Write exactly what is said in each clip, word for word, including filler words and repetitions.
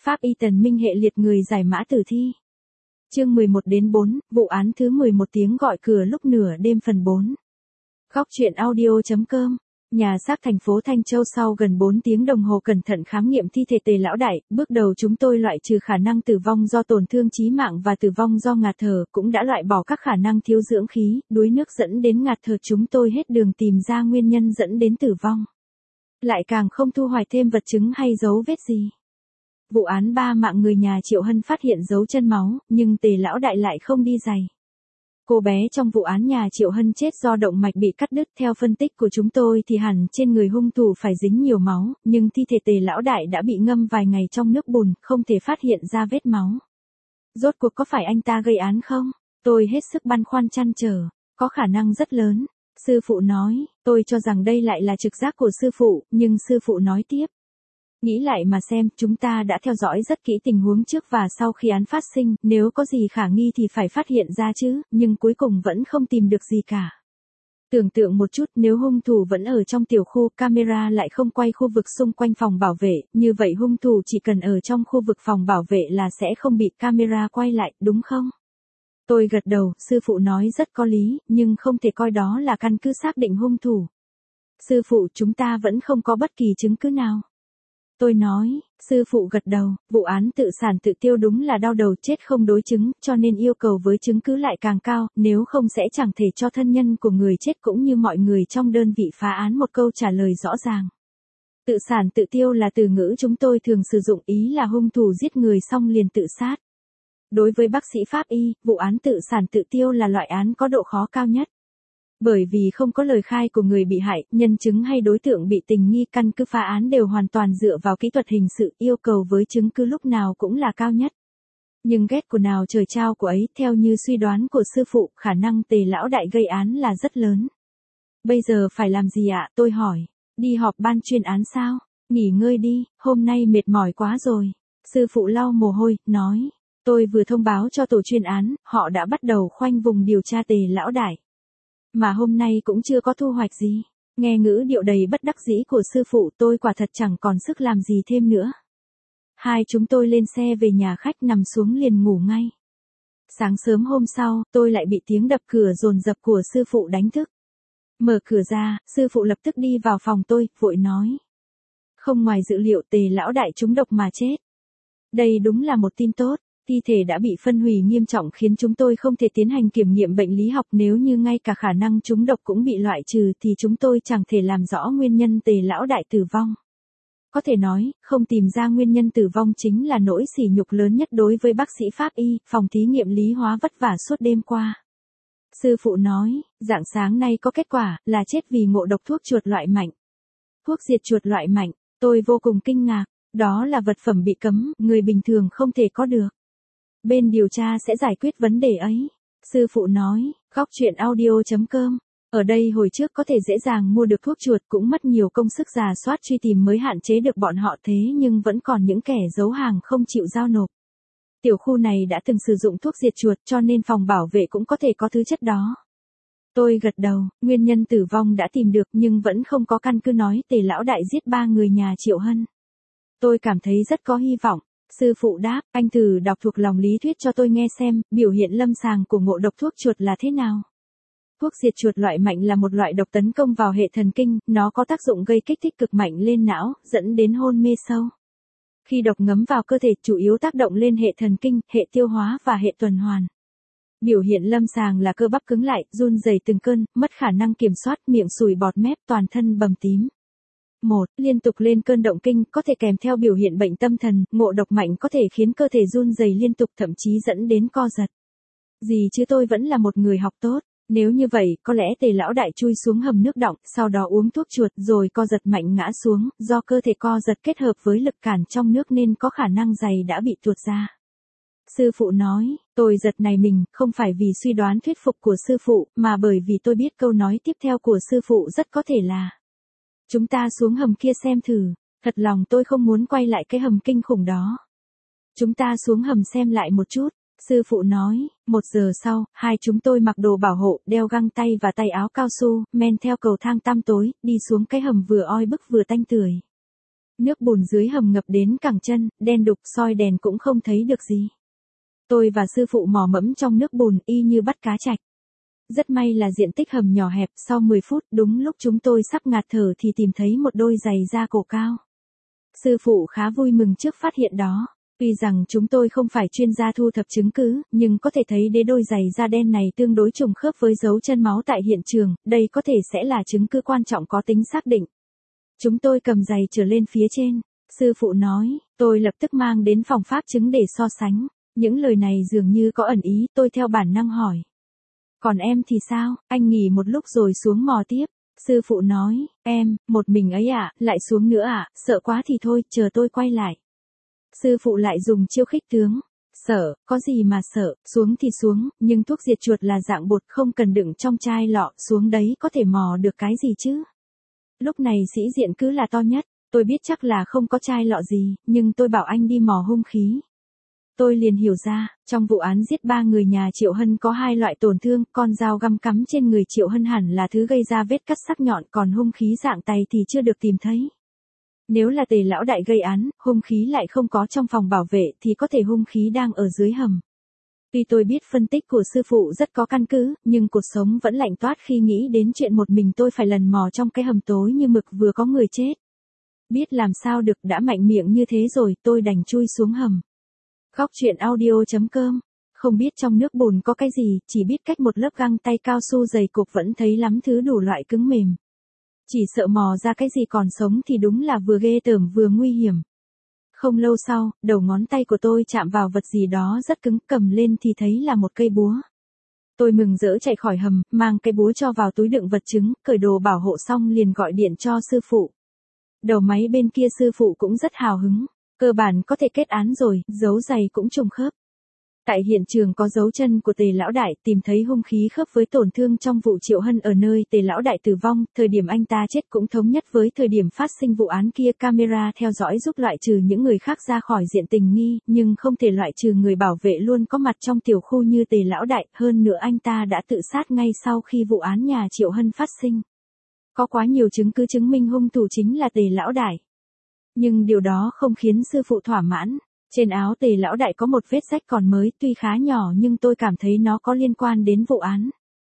Pháp y Tần Minh hệ liệt người giải mã tử thi. Chương mười một đến bốn, vụ án thứ mười một tiếng gọi cửa lúc nửa đêm phần bốn. Góc truyện audio chấm com. Nhà xác thành phố Thanh Châu sau gần bốn tiếng đồng hồ cẩn thận khám nghiệm thi thể Tề lão đại, bước đầu chúng tôi loại trừ khả năng tử vong do tổn thương chí mạng và tử vong do ngạt thở, cũng đã loại bỏ các khả năng thiếu dưỡng khí, đuối nước dẫn đến ngạt thở. Chúng tôi hết đường tìm ra nguyên nhân dẫn đến tử vong. Lại càng không thu hoạch thêm vật chứng hay dấu vết gì. Vụ án ba mạng người nhà Triệu Hân phát hiện dấu chân máu, nhưng Tề lão đại lại không đi giày. Cô bé trong vụ án nhà Triệu Hân chết do động mạch bị cắt đứt. Theo phân tích của chúng tôi thì hẳn trên người hung thủ phải dính nhiều máu, nhưng thi thể Tề lão đại đã bị ngâm vài ngày trong nước bùn, không thể phát hiện ra vết máu. Rốt cuộc có phải anh ta gây án không? Tôi hết sức băn khoăn trăn trở. Có khả năng rất lớn. Sư phụ nói, tôi cho rằng đây lại là trực giác của sư phụ, nhưng sư phụ nói tiếp. Nghĩ lại mà xem, chúng ta đã theo dõi rất kỹ tình huống trước và sau khi án phát sinh, nếu có gì khả nghi thì phải phát hiện ra chứ, nhưng cuối cùng vẫn không tìm được gì cả. Tưởng tượng một chút, nếu hung thủ vẫn ở trong tiểu khu, camera lại không quay khu vực xung quanh phòng bảo vệ, như vậy hung thủ chỉ cần ở trong khu vực phòng bảo vệ là sẽ không bị camera quay lại, đúng không? Tôi gật đầu, sư phụ nói rất có lý, nhưng không thể coi đó là căn cứ xác định hung thủ. Sư phụ, chúng ta vẫn không có bất kỳ chứng cứ nào. Tôi nói, sư phụ gật đầu, vụ án tự sản tự tiêu đúng là đau đầu, chết không đối chứng, cho nên yêu cầu với chứng cứ lại càng cao, nếu không sẽ chẳng thể cho thân nhân của người chết cũng như mọi người trong đơn vị phá án một câu trả lời rõ ràng. Tự sản tự tiêu là từ ngữ chúng tôi thường sử dụng, ý là hung thủ giết người xong liền tự sát. Đối với bác sĩ pháp y, vụ án tự sản tự tiêu là loại án có độ khó cao nhất. Bởi vì không có lời khai của người bị hại, nhân chứng hay đối tượng bị tình nghi, căn cứ phá án đều hoàn toàn dựa vào kỹ thuật hình sự, yêu cầu với chứng cứ lúc nào cũng là cao nhất. Nhưng ghét của nào trời trao của ấy, theo như suy đoán của sư phụ, khả năng Tề lão đại gây án là rất lớn. Bây giờ phải làm gì ạ? Tôi hỏi. Đi họp ban chuyên án sao? Nghỉ ngơi đi, hôm nay mệt mỏi quá rồi. Sư phụ lau mồ hôi, nói. Tôi vừa thông báo cho tổ chuyên án, họ đã bắt đầu khoanh vùng điều tra Tề lão đại. Mà hôm nay cũng chưa có thu hoạch gì. Nghe ngữ điệu đầy bất đắc dĩ của sư phụ, tôi quả thật chẳng còn sức làm gì thêm nữa. Hai chúng tôi lên xe về nhà khách, nằm xuống liền ngủ ngay. Sáng sớm hôm sau, tôi lại bị tiếng đập cửa dồn dập của sư phụ đánh thức. Mở cửa ra, sư phụ lập tức đi vào phòng tôi, vội nói. Không ngoài dự liệu, Tề lão đại trúng độc mà chết. Đây đúng là một tin tốt. Thi thể đã bị phân hủy nghiêm trọng khiến chúng tôi không thể tiến hành kiểm nghiệm bệnh lý học, nếu như ngay cả khả năng trúng độc cũng bị loại trừ thì chúng tôi chẳng thể làm rõ nguyên nhân Tề lão đại tử vong. Có thể nói, không tìm ra nguyên nhân tử vong chính là nỗi sỉ nhục lớn nhất đối với bác sĩ pháp y. Phòng thí nghiệm lý hóa vất vả suốt đêm qua. Sư phụ nói, rạng sáng nay có kết quả là chết vì ngộ độc thuốc chuột loại mạnh. Thuốc diệt chuột loại mạnh, tôi vô cùng kinh ngạc. Đó là vật phẩm bị cấm, người bình thường không thể có được. Bên điều tra sẽ giải quyết vấn đề ấy. Sư phụ nói, góc truyện audio chấm com. Ở đây hồi trước có thể dễ dàng mua được thuốc chuột, cũng mất nhiều công sức rà soát truy tìm mới hạn chế được bọn họ, thế nhưng vẫn còn những kẻ giấu hàng không chịu giao nộp. Tiểu khu này đã từng sử dụng thuốc diệt chuột cho nên phòng bảo vệ cũng có thể có thứ chất đó. Tôi gật đầu, nguyên nhân tử vong đã tìm được nhưng vẫn không có căn cứ nói Tề lão đại giết ba người nhà Triệu Hân. Tôi cảm thấy rất có hy vọng. Sư phụ đáp, anh thử đọc thuộc lòng lý thuyết cho tôi nghe xem, biểu hiện lâm sàng của ngộ độc thuốc chuột là thế nào. Thuốc diệt chuột loại mạnh là một loại độc tấn công vào hệ thần kinh, nó có tác dụng gây kích thích cực mạnh lên não, dẫn đến hôn mê sâu. Khi độc ngấm vào cơ thể, chủ yếu tác động lên hệ thần kinh, hệ tiêu hóa và hệ tuần hoàn. Biểu hiện lâm sàng là cơ bắp cứng lại, run rẩy từng cơn, mất khả năng kiểm soát, miệng sùi bọt mép, toàn thân bầm tím. một. Liên tục lên cơn động kinh, có thể kèm theo biểu hiện bệnh tâm thần, ngộ độc mạnh có thể khiến cơ thể run rẩy liên tục, thậm chí dẫn đến co giật. Gì chứ tôi vẫn là một người học tốt, nếu như vậy, có lẽ Tề lão đại chui xuống hầm nước đọng, sau đó uống thuốc chuột rồi co giật mạnh ngã xuống, do cơ thể co giật kết hợp với lực cản trong nước nên có khả năng giày đã bị tuột ra. Sư phụ nói, tôi giật nảy mình, không phải vì suy đoán thuyết phục của sư phụ, mà bởi vì tôi biết câu nói tiếp theo của sư phụ rất có thể là chúng ta xuống hầm kia xem thử. Thật lòng tôi không muốn quay lại cái hầm kinh khủng đó. Chúng ta xuống hầm xem lại một chút. Sư phụ nói, một giờ sau, hai chúng tôi mặc đồ bảo hộ, đeo găng tay và tay áo cao su, men theo cầu thang tăm tối, đi xuống cái hầm vừa oi bức vừa tanh tưởi. Nước bùn dưới hầm ngập đến cẳng chân, đen đục, soi đèn cũng không thấy được gì. Tôi và sư phụ mò mẫm trong nước bùn y như bắt cá trạch. Rất may là diện tích hầm nhỏ hẹp, sau mười phút đúng lúc chúng tôi sắp ngạt thở thì tìm thấy một đôi giày da cổ cao. Sư phụ khá vui mừng trước phát hiện đó. Tuy rằng chúng tôi không phải chuyên gia thu thập chứng cứ, nhưng có thể thấy đế đôi giày da đen này tương đối trùng khớp với dấu chân máu tại hiện trường, đây có thể sẽ là chứng cứ quan trọng có tính xác định. Chúng tôi cầm giày trở lên phía trên, sư phụ nói, tôi lập tức mang đến phòng pháp chứng để so sánh. Những lời này dường như có ẩn ý, tôi theo bản năng hỏi. Còn em thì sao, anh nghỉ một lúc rồi xuống mò tiếp. Sư phụ nói, em, một mình ấy ạ, à, lại xuống nữa ạ, à, sợ quá thì thôi, chờ tôi quay lại. Sư phụ lại dùng chiêu khích tướng. Sợ, có gì mà sợ, xuống thì xuống, nhưng thuốc diệt chuột là dạng bột không cần đựng trong chai lọ, xuống đấy có thể mò được cái gì chứ. Lúc này sĩ diện cứ là to nhất, tôi biết chắc là không có chai lọ gì, nhưng tôi bảo anh đi mò hung khí. Tôi liền hiểu ra, trong vụ án giết ba người nhà Triệu Hân có hai loại tổn thương, con dao găm cắm trên người Triệu Hân hẳn là thứ gây ra vết cắt sắc nhọn, còn hung khí dạng tay thì chưa được tìm thấy. Nếu là Tề lão đại gây án, hung khí lại không có trong phòng bảo vệ thì có thể hung khí đang ở dưới hầm. Tuy tôi biết phân tích của sư phụ rất có căn cứ, nhưng cuộc sống vẫn lạnh toát khi nghĩ đến chuyện một mình tôi phải lần mò trong cái hầm tối như mực vừa có người chết. Biết làm sao được, đã mạnh miệng như thế rồi, tôi đành chui xuống hầm. Góc truyện audio chấm com. Không biết trong nước bùn có cái gì, chỉ biết cách một lớp găng tay cao su dày cục vẫn thấy lắm thứ đủ loại cứng mềm. Chỉ sợ mò ra cái gì còn sống thì đúng là vừa ghê tởm vừa nguy hiểm. Không lâu sau, đầu ngón tay của tôi chạm vào vật gì đó rất cứng, cầm lên thì thấy là một cây búa. Tôi mừng rỡ chạy khỏi hầm, mang cây búa cho vào túi đựng vật chứng, cởi đồ bảo hộ xong liền gọi điện cho sư phụ. Đầu máy bên kia sư phụ cũng rất hào hứng. Cơ bản có thể kết án rồi, dấu giày cũng trùng khớp. Tại hiện trường có dấu chân của Tề lão đại, tìm thấy hung khí khớp với tổn thương trong vụ Triệu Hân ở nơi Tề lão đại tử vong, thời điểm anh ta chết cũng thống nhất với thời điểm phát sinh vụ án kia. Camera theo dõi giúp loại trừ những người khác ra khỏi diện tình nghi, nhưng không thể loại trừ người bảo vệ luôn có mặt trong tiểu khu như Tề lão đại, hơn nữa anh ta đã tự sát ngay sau khi vụ án nhà Triệu Hân phát sinh. Có quá nhiều chứng cứ chứng minh hung thủ chính là Tề lão đại. Nhưng điều đó không khiến sư phụ thỏa mãn. Trên áo Tề lão đại có một vết rách còn mới, tuy khá nhỏ nhưng tôi cảm thấy nó có liên quan đến vụ án.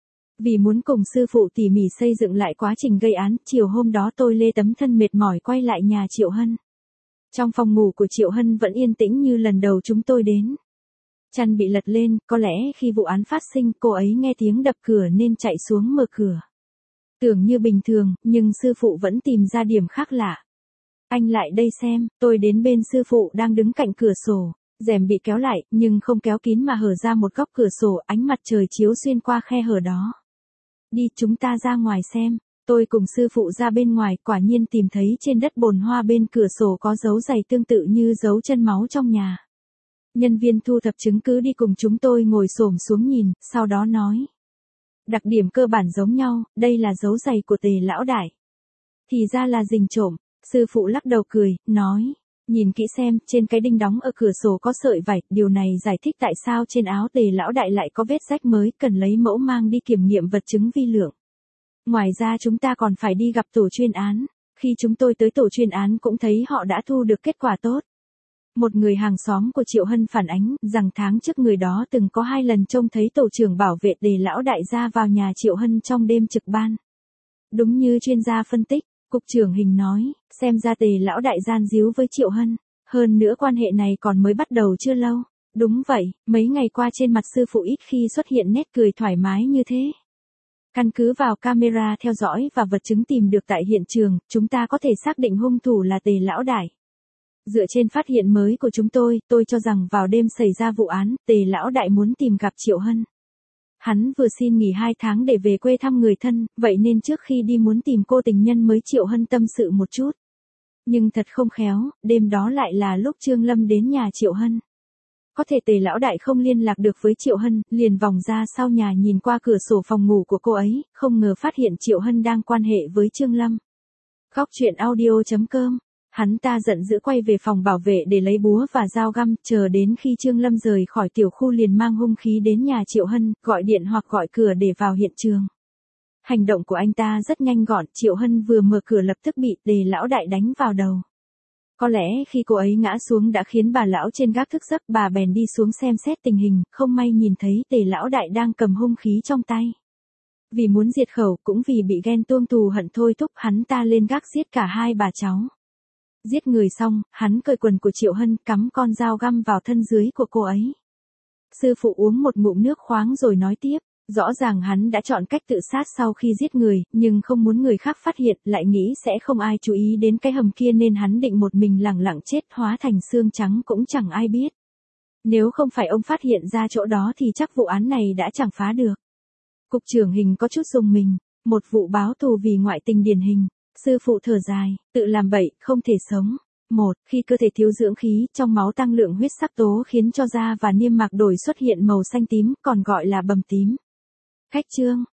Vì muốn cùng sư phụ tỉ mỉ xây dựng lại quá trình gây án, chiều hôm đó tôi lê tấm thân mệt mỏi quay lại nhà Triệu Hân. Trong phòng ngủ của Triệu Hân vẫn yên tĩnh như lần đầu chúng tôi đến. Chăn bị lật lên, có lẽ khi vụ án phát sinh cô ấy nghe tiếng đập cửa nên chạy xuống mở cửa. Tưởng như bình thường, nhưng sư phụ vẫn tìm ra điểm khác lạ. Anh lại đây xem, tôi đến bên sư phụ đang đứng cạnh cửa sổ, rèm bị kéo lại, nhưng không kéo kín mà hở ra một góc cửa sổ, ánh mặt trời chiếu xuyên qua khe hở đó. Đi, chúng ta ra ngoài xem. Tôi cùng sư phụ ra bên ngoài, quả nhiên tìm thấy trên đất bồn hoa bên cửa sổ có dấu giày tương tự như dấu chân máu trong nhà. Nhân viên thu thập chứng cứ đi cùng chúng tôi ngồi xổm xuống nhìn, sau đó nói. Đặc điểm cơ bản giống nhau, đây là dấu giày của Tề lão đại. Thì ra là rình trộm. Sư phụ lắc đầu cười, nói, nhìn kỹ xem, trên cái đinh đóng ở cửa sổ có sợi vải, điều này giải thích tại sao trên áo Tề lão đại lại có vết rách mới, cần lấy mẫu mang đi kiểm nghiệm vật chứng vi lượng. Ngoài ra chúng ta còn phải đi gặp tổ chuyên án, khi chúng tôi tới tổ chuyên án cũng thấy họ đã thu được kết quả tốt. Một người hàng xóm của Triệu Hân phản ánh rằng tháng trước người đó từng có hai lần trông thấy tổ trưởng bảo vệ Tề lão đại ra vào nhà Triệu Hân trong đêm trực ban. Đúng như chuyên gia phân tích. Cục trưởng Hình nói, xem ra Tề lão đại gian díu với Triệu Hân, hơn nữa quan hệ này còn mới bắt đầu chưa lâu. Đúng vậy, mấy ngày qua trên mặt sư phụ ít khi xuất hiện nét cười thoải mái như thế. Căn cứ vào camera theo dõi và vật chứng tìm được tại hiện trường, chúng ta có thể xác định hung thủ là Tề lão đại. Dựa trên phát hiện mới của chúng tôi, tôi cho rằng vào đêm xảy ra vụ án, Tề lão đại muốn tìm gặp Triệu Hân. Hắn vừa xin nghỉ hai tháng để về quê thăm người thân, vậy nên trước khi đi muốn tìm cô tình nhân mới Triệu Hân tâm sự một chút. Nhưng thật không khéo, đêm đó lại là lúc Trương Lâm đến nhà Triệu Hân. Có thể Tề lão đại không liên lạc được với Triệu Hân, liền vòng ra sau nhà nhìn qua cửa sổ phòng ngủ của cô ấy, không ngờ phát hiện Triệu Hân đang quan hệ với Trương Lâm. Góc truyện audio chấm com. Hắn ta giận dữ quay về phòng bảo vệ để lấy búa và dao găm, chờ đến khi Trương Lâm rời khỏi tiểu khu liền mang hung khí đến nhà Triệu Hân, gọi điện hoặc gọi cửa để vào hiện trường. Hành động của anh ta rất nhanh gọn, Triệu Hân vừa mở cửa lập tức bị Tề lão đại đánh vào đầu. Có lẽ khi cô ấy ngã xuống đã khiến bà lão trên gác thức giấc, bà bèn đi xuống xem xét tình hình, không may nhìn thấy Tề lão đại đang cầm hung khí trong tay. Vì muốn diệt khẩu, cũng vì bị ghen tuông thù hận thôi thúc hắn ta lên gác giết cả hai bà cháu. Giết người xong, hắn cởi quần của Triệu Hân, cắm con dao găm vào thân dưới của cô ấy. Sư phụ uống một ngụm nước khoáng rồi nói tiếp, rõ ràng hắn đã chọn cách tự sát sau khi giết người, nhưng không muốn người khác phát hiện, lại nghĩ sẽ không ai chú ý đến cái hầm kia nên hắn định một mình lẳng lặng chết, hóa thành xương trắng cũng chẳng ai biết. Nếu không phải ông phát hiện ra chỗ đó thì chắc vụ án này đã chẳng phá được. Cục trưởng Hình có chút rùng mình, một vụ báo thù vì ngoại tình điển hình. Sư phụ thở dài, tự làm bậy, không thể sống. Một, khi cơ thể thiếu dưỡng khí, trong máu tăng lượng huyết sắc tố khiến cho da và niêm mạc đổi xuất hiện màu xanh tím, còn gọi là bầm tím. Khách chương,